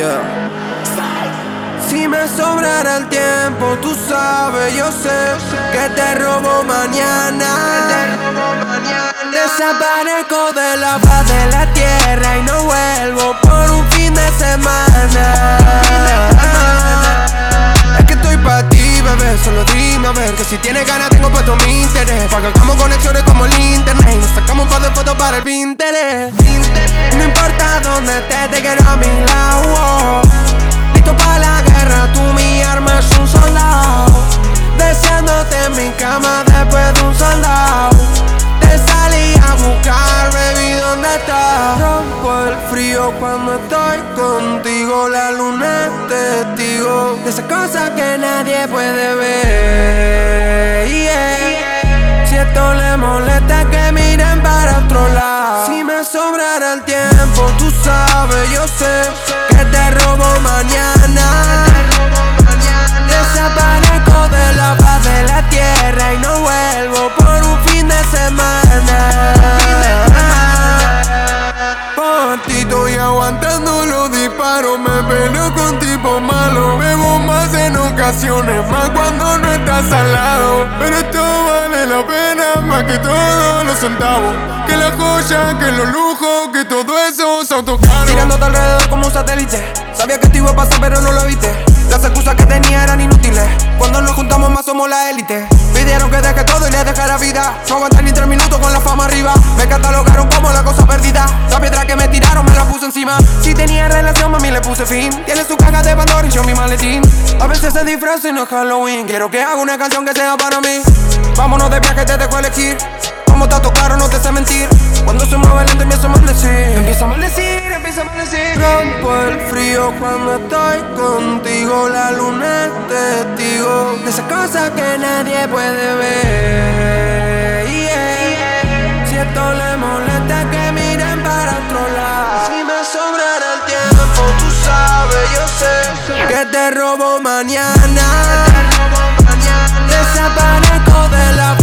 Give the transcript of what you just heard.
Yeah. Si me sobrara el tiempo, tú sabes, yo sé que te robo mañana. Desaparezco de la faz de la tierra y no vuelvo por un fin de semana. Es que estoy pa' ti, bebé, solo dime a ver que si tienes ganas tengo puesto mi interés. Pa' que hagamos conexiones como el internet y nos sacamos un par de fotos para el Pinterest. No importa dónde estés, te quiero a mi lado. Listo pa' la guerra, tú mi arma es un soldado. Deseándote en mi cama después de un soldado. Te salí a buscar, baby, ¿dónde estás? Rompo el frío cuando estoy contigo. La luna es testigo de esas cosas que nadie puede ver, yeah. Si esto le molesta que miren para otro lado. Si me sobrara el tiempo, tú sabes, yo sé que te robo mañana. Desaparezco de la faz de la tierra y no vuelvo por un fin de semana. Por ti estoy aguantando los disparos. Me peleo con tipos malos. Bebo más en ocasiones, más cuando no estás al lado. Pero esto vale la pena más que todos los centavos. Que la joya, que los lujos, que todo eso es autocaro. Girándote alrededor como un satélite. Sabía que te iba a pasar pero no lo viste. Las excusas que tenía eran inútiles. Cuando nos juntamos más somos la élite. Pidieron que deje todo y les dejé la vida. No aguanté ni 3 minutos con la fama arriba. Me catalogaron como la cosa perdida. La piedra que me tiraron me la puse encima. Si tenía relación, mami, le puse fin. Tiene su caja de Pandora y yo mi maletín. A veces se disfraza y no es Halloween. Quiero que haga una canción que sea para mí. Vámonos de viaje, te dejo elegir. Como te claro, no te sé mentir. Cuando se mueve lento empieza a maldecir. Empieza a maldecir, empieza a maldecir. Rompo el frío cuando estoy contigo. La luna es testigo de esas cosas que nadie puede ver, yeah. Si esto le molesta que miren para otro lado. Si me sobrara el tiempo, tú sabes, yo sé que te robo mañana. Desaparezco de la